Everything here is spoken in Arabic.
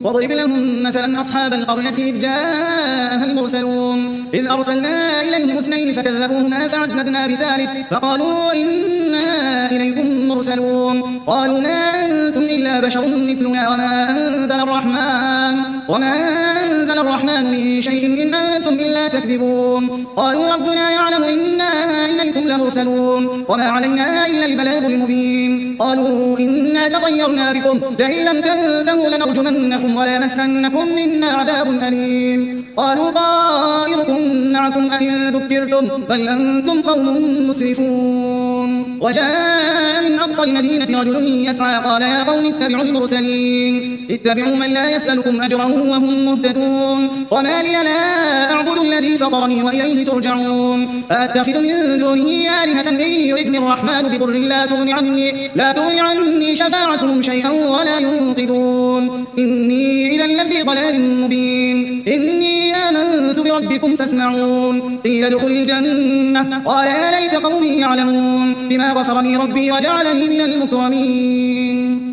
واضرب لهم مثلا أصحاب القرية إذ جاءها المرسلون إذ أرسلنا إليهم 2 فكذبوهما فعززنا بثالث فقالوا إنا إليكم مرسلون قالوا ما أنتم إلا بشر مثلنا وما أنزل الرحمن من شيء إن أنتم إلا تكذبون قالوا ربنا يعلم إنا إليكم لمرسلون وما علينا إلا البلاغ المبين قالوا إنا تطيرنا بكم لئن لم تنتهوا لنرجمنكم وليمسنكم منا عذاب أليم قالوا طائركم معكم أئن ذكرتم بل أنتم قوم مسرفون وجاء من أقصى المدينة رجل يسعى قال يا قوم اتبعوا المرسلين اتبعوا من لا يسألكم أجرا وهم مهتدون وما لي لا أعبد الذي فطرني وإليه ترجعون أتخذ من دونه آلهة إن يردني الرحمن بضر لا تغن عني شفاعتهم شيئا ولا ينقذون إني إذا لفي ضلال مبين إني آمنت بربكم فاسمعون قيل ادخل الجنة قال يا ليت قومي يعلمون بما غفر لي ربي وجعلني من المكرمين